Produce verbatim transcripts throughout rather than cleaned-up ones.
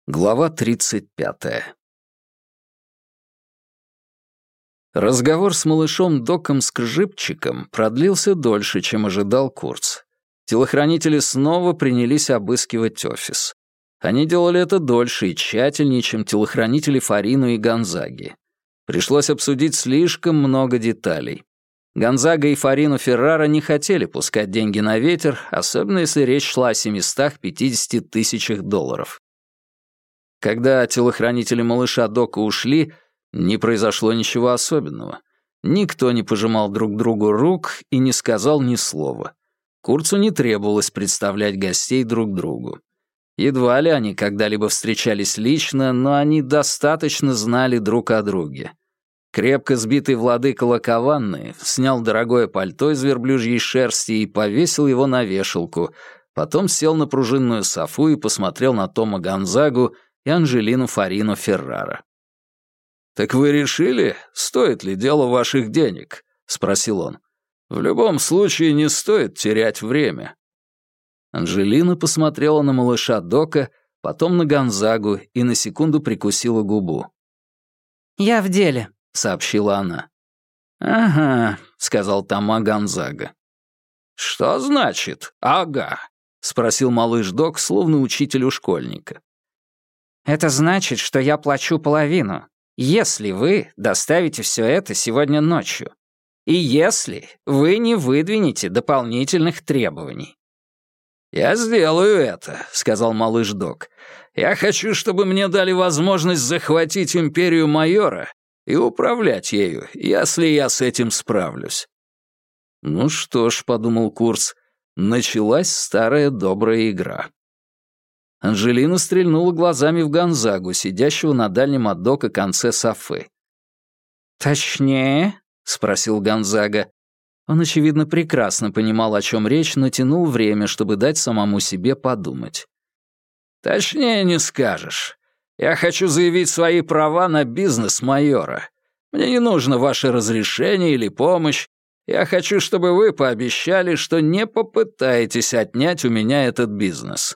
Глава тридцать пятая. Разговор с малышом Доком Скржипчиком продлился дольше, чем ожидал Курц. Телохранители снова принялись обыскивать офис. Они делали это дольше и тщательнее, чем телохранители Фарину и Гонзаги. Пришлось обсудить слишком много деталей. Гонзага и Фарину Феррара не хотели пускать деньги на ветер, особенно если речь шла о семистах пятидесяти тысячах долларов. Когда телохранители малыша Дока ушли, не произошло ничего особенного. Никто не пожимал друг другу рук и не сказал ни слова. Курцу не требовалось представлять гостей друг другу. Едва ли они когда-либо встречались лично, но они достаточно знали друг о друге. Крепко сбитый владыка Лакованны снял дорогое пальто из верблюжьей шерсти и повесил его на вешалку, потом сел на пружинную софу и посмотрел на Тома Гонзагу и Анжелину Фарину Феррара. «Так вы решили, стоит ли дело ваших денег?» — спросил он. «В любом случае не стоит терять время». Анжелина посмотрела на малыша Дока, потом на Гонзагу и на секунду прикусила губу. «Я в деле», — сообщила она. «Ага», — сказал Тома Гонзага. «Что значит «ага»?» — спросил малыш Док, словно учитель у школьника. «Это значит, что я плачу половину, если вы доставите все это сегодня ночью. И если вы не выдвинете дополнительных требований». «Я сделаю это», — сказал малыш Док. «Я хочу, чтобы мне дали возможность захватить империю майора и управлять ею, если я с этим справлюсь». «Ну что ж», — подумал Курц, — началась старая добрая игра. Анжелина стрельнула глазами в Гонзагу, сидящего на дальнем от Дока конце софы. «Точнее?» — спросил Гонзага. Он, очевидно, прекрасно понимал, о чем речь, но тянул время, чтобы дать самому себе подумать. «Точнее не скажешь. Я хочу заявить свои права на бизнес майора. Мне не нужно ваше разрешение или помощь. Я хочу, чтобы вы пообещали, что не попытаетесь отнять у меня этот бизнес».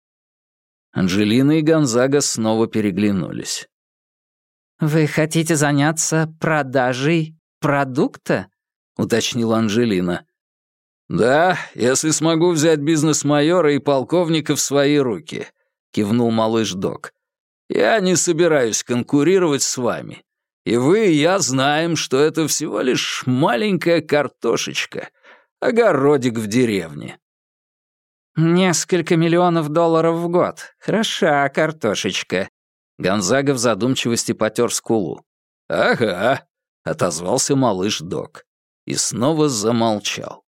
Анжелина и Гонзага снова переглянулись. «Вы хотите заняться продажей продукта?» — уточнила Анжелина. «Да, если смогу взять бизнес майора и полковника в свои руки», — кивнул малыш Док. «Я не собираюсь конкурировать с вами. И вы, и я знаем, что это всего лишь маленькая картошечка, огородик в деревне». «Несколько миллионов долларов в год. Хороша картошечка». Гонзага в задумчивости потер скулу. «Ага», — отозвался малыш Док. И снова замолчал.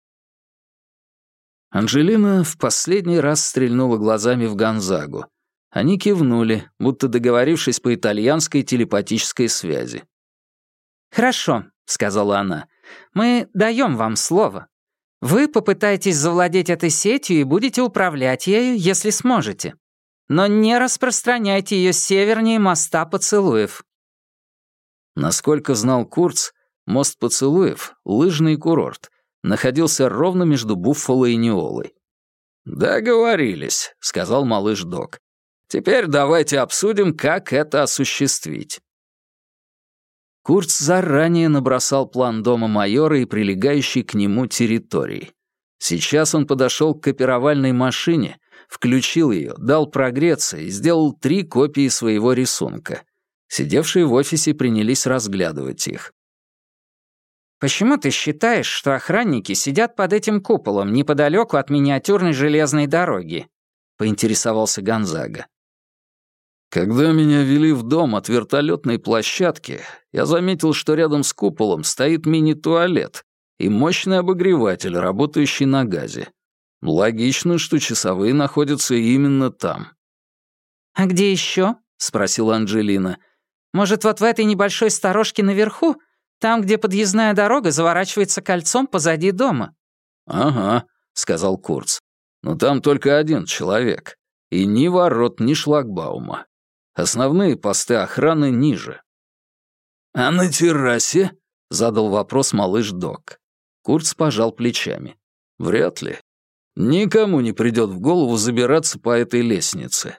Анжелина в последний раз стрельнула глазами в Гонзагу. Они кивнули, будто договорившись по итальянской телепатической связи. «Хорошо», — сказала она. «Мы даем вам слово. Вы попытаетесь завладеть этой сетью и будете управлять ею, если сможете. Но не распространяйте ее севернее моста поцелуев». Насколько знал Курц, мост поцелуев, лыжный курорт, находился ровно между Буффало и Неолой. «Договорились», — сказал малыш Док. «Теперь давайте обсудим, как это осуществить». Курц заранее набросал план дома майора и прилегающей к нему территории. Сейчас он подошел к копировальной машине, включил ее, дал прогреться и сделал три копии своего рисунка. Сидевшие в офисе принялись разглядывать их. «Почему ты считаешь, что охранники сидят под этим куполом неподалеку от миниатюрной железной дороги?» — поинтересовался Гонзага. «Когда меня вели в дом от вертолетной площадки, я заметил, что рядом с куполом стоит мини-туалет и мощный обогреватель, работающий на газе. Логично, что часовые находятся именно там». «А где еще?» — спросила Анжелина. «Может, вот в этой небольшой сторожке наверху, там, где подъездная дорога заворачивается кольцом позади дома?» «Ага», — сказал Курц. «Но там только один человек. И ни ворот, ни шлагбаума. Основные посты охраны ниже». «А на террасе?» — задал вопрос малыш Док. Курц пожал плечами. «Вряд ли. Никому не придет в голову забираться по этой лестнице.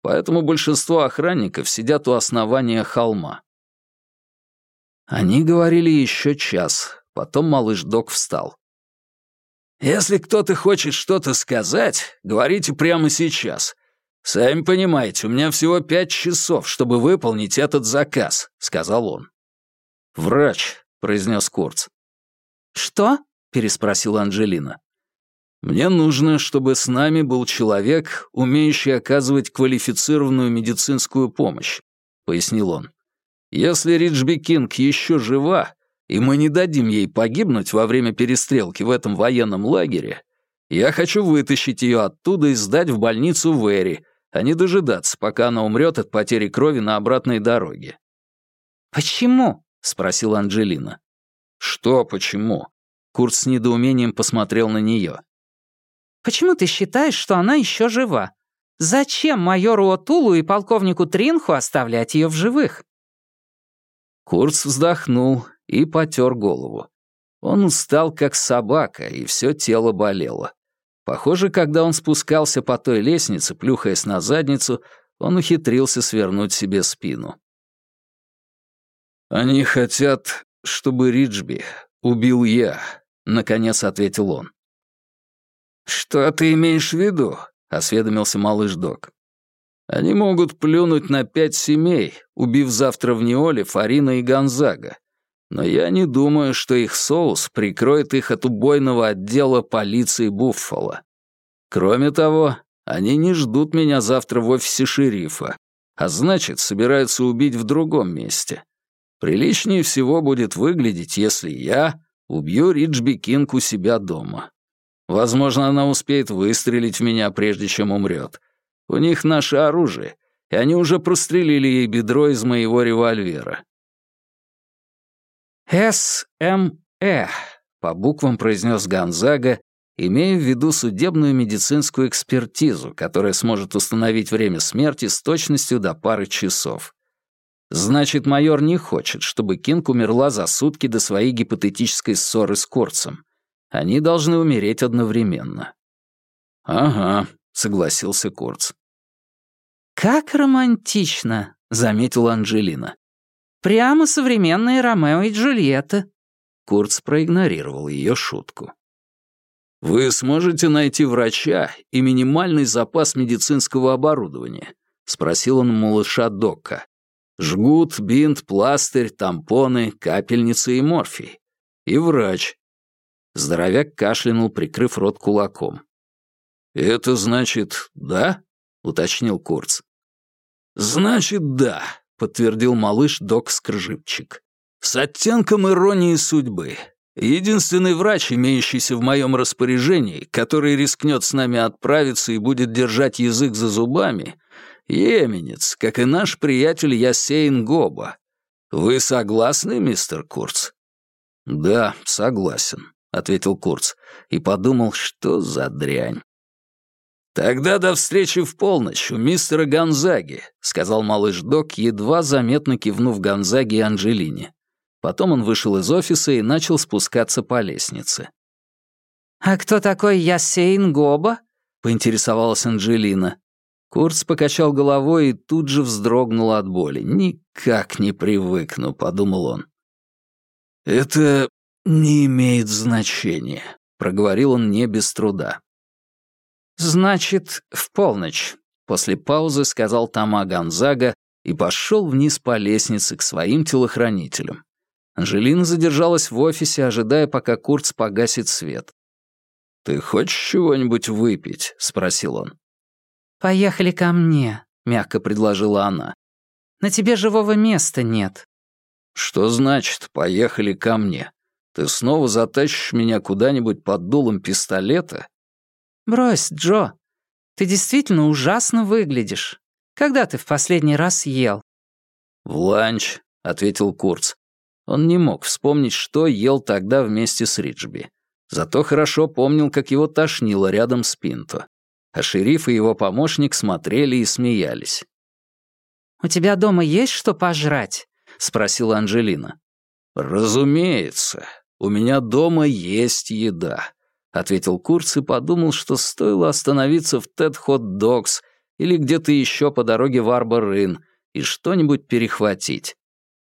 поэтому большинство охранников сидят у основания холма». Они говорили еще час, потом малыш Док встал. «Если кто-то хочет что-то сказать, говорите прямо сейчас. Сами понимаете, у меня всего пять часов, чтобы выполнить этот заказ», — сказал он. «Врач», — произнес Курц. «Что?» — переспросила Анджелина. «Мне нужно, чтобы с нами был человек, умеющий оказывать квалифицированную медицинскую помощь», — пояснил он. «Если Риджби Кинг еще жива, и мы не дадим ей погибнуть во время перестрелки в этом военном лагере, я хочу вытащить ее оттуда и сдать в больницу в Эри, а не дожидаться, пока она умрет от потери крови на обратной дороге». «Почему?» — спросила Анджелина. «Что почему?» Курт с недоумением посмотрел на нее. «Почему ты считаешь, что она еще жива? Зачем майору Отулу и полковнику Тринху оставлять ее в живых?» Курц вздохнул и потер голову. Он устал, как собака, и все тело болело. Похоже, когда он спускался по той лестнице, плюхаясь на задницу, он ухитрился свернуть себе спину. «Они хотят, чтобы Риджби убил я», — наконец ответил он. «Что ты имеешь в виду?» — осведомился малыш Док. «Они могут плюнуть на пять семей, убив завтра в Неоле Фарина и Гонзага. Но я не думаю, что их соус прикроет их от убойного отдела полиции Буффало. Кроме того, они не ждут меня завтра в офисе шерифа, а значит, собираются убить в другом месте. Приличнее всего будет выглядеть, если я убью Риджби Кинг у себя дома. Возможно, она успеет выстрелить в меня, прежде чем умрет. У них наше оружие, и они уже прострелили ей бедро из моего револьвера». «С М Э», — по буквам произнес Гонзага, имея в виду судебную медицинскую экспертизу, которая сможет установить время смерти с точностью до пары часов. Значит, майор не хочет, чтобы Кинг умерла за сутки до своей гипотетической ссоры с Курцем. Они должны умереть одновременно. «Ага», — согласился Курц. «Как романтично», — заметила Анджелина. «Прямо современные Ромео и Джульетта». Курц проигнорировал ее шутку. «Вы сможете найти врача и минимальный запас медицинского оборудования?» — спросил он малыша Дока. «Жгут, бинт, пластырь, тампоны, капельницы и морфий. И врач». Здоровяк кашлянул, прикрыв рот кулаком. «Это значит да?» — уточнил Курц. «Значит да», — подтвердил малыш Док-скржипчик. «С оттенком иронии судьбы. Единственный врач, имеющийся в моем распоряжении, который рискнет с нами отправиться и будет держать язык за зубами, йеменец, как и наш приятель Ясейн Гоба. Вы согласны, мистер Курц?» «Да, согласен», — ответил Курц и подумал, что за дрянь. «Тогда до встречи в полночь у мистера Гонзаги», — сказал малыш Док, едва заметно кивнув Гонзаге и Анджелине. Потом он вышел из офиса и начал спускаться по лестнице. «А кто такой Ясейн Гоба?» — поинтересовалась Анджелина. Курц покачал головой и тут же вздрогнул от боли. «Никак не привыкну», — подумал он. «Это не имеет значения», — проговорил он не без труда. «Значит, в полночь», — после паузы сказал Тома Гонзага и пошел вниз по лестнице к своим телохранителям. Анджелина задержалась в офисе, ожидая, пока Курц погасит свет. «Ты хочешь чего-нибудь выпить?» — спросил он. «Поехали ко мне», — мягко предложила она. «На тебе живого места нет». «Что значит «поехали ко мне»? Ты снова затащишь меня куда-нибудь под дулом пистолета?» «Брось, Джо, ты действительно ужасно выглядишь. Когда ты в последний раз ел?» «В ланч», — ответил Курц. Он не мог вспомнить, что ел тогда вместе с Риджби. Зато хорошо помнил, как его тошнило рядом с Пинто. А шериф и его помощник смотрели и смеялись. «У тебя дома есть что пожрать?» — спросила Анджелина. «Разумеется, у меня дома есть еда», — ответил Курц и подумал, что стоило остановиться в Тед Хот Догс или где-то еще по дороге в Арбор-Инн и что-нибудь перехватить.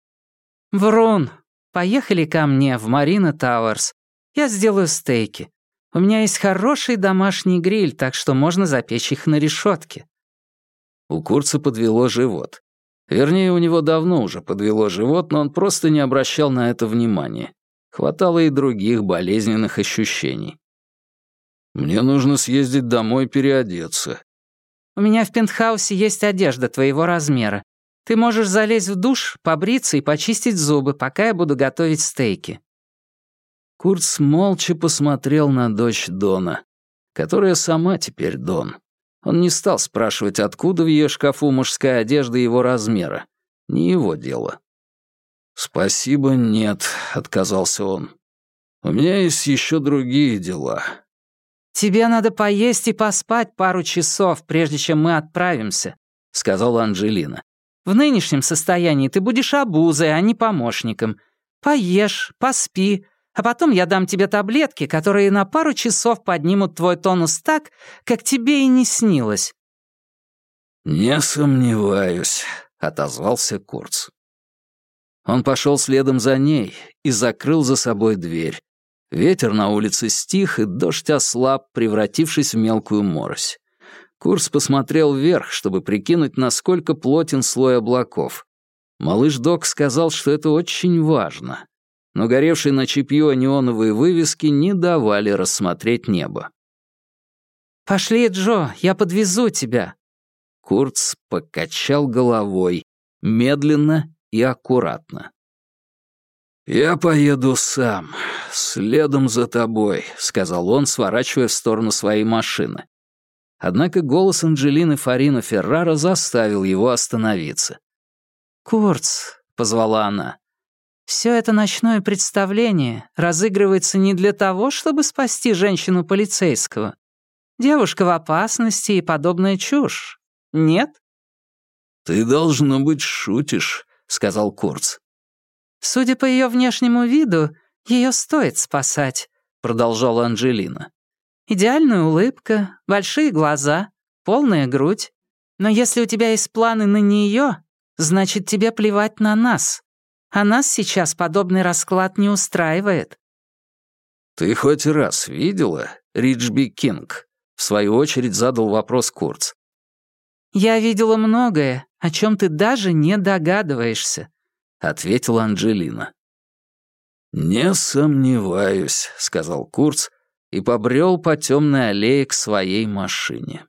«Врун, поехали ко мне в Марина Тауэрс. Я сделаю стейки. У меня есть хороший домашний гриль, так что можно запечь их на решетке». У Курца подвело живот. Вернее, у него давно уже подвело живот, но он просто не обращал на это внимания. Хватало и других болезненных ощущений. «Мне нужно съездить домой переодеться». «У меня в пентхаусе есть одежда твоего размера. Ты можешь залезть в душ, побриться и почистить зубы, пока я буду готовить стейки». Курц молча посмотрел на дочь Дона, которая сама теперь Дон. Он не стал спрашивать, откуда в ее шкафу мужская одежда его размера. Не его дело. «Спасибо, нет», — отказался он. «У меня есть еще другие дела». «Тебе надо поесть и поспать пару часов, прежде чем мы отправимся», — сказала Анджелина. «В нынешнем состоянии ты будешь обузой, а не помощником. Поешь, поспи, а потом я дам тебе таблетки, которые на пару часов поднимут твой тонус так, как тебе и не снилось». «Не сомневаюсь», — отозвался Курц. Он пошел следом за ней и закрыл за собой дверь. Ветер на улице стих, и дождь ослаб, превратившись в мелкую морось. Курц посмотрел вверх, чтобы прикинуть, насколько плотен слой облаков. Малыш Док сказал, что это очень важно. Но горевшие на чипьё неоновые вывески не давали рассмотреть небо. «Пошли, Джо, я подвезу тебя». Курц покачал головой, медленно и аккуратно. «Я поеду сам, следом за тобой», — сказал он, сворачивая в сторону своей машины. Однако голос Анджелины Фарино Феррара заставил его остановиться. «Курц», — позвала она, — «все это ночное представление разыгрывается не для того, чтобы спасти женщину полицейского. Девушка в опасности и подобная чушь. Нет?» «Ты, должно быть, шутишь», — сказал Курц. «Судя по ее внешнему виду, ее стоит спасать», — продолжала Анджелина. «Идеальная улыбка, большие глаза, полная грудь. Но если у тебя есть планы на нее, значит, тебе плевать на нас. А нас сейчас подобный расклад не устраивает». «Ты хоть раз видела Риджби Кинг?» — в свою очередь задал вопрос Курц. «Я видела многое, о чем ты даже не догадываешься», — ответила Анджелина. «Не сомневаюсь», — сказал Курц и побрел по темной аллее к своей машине.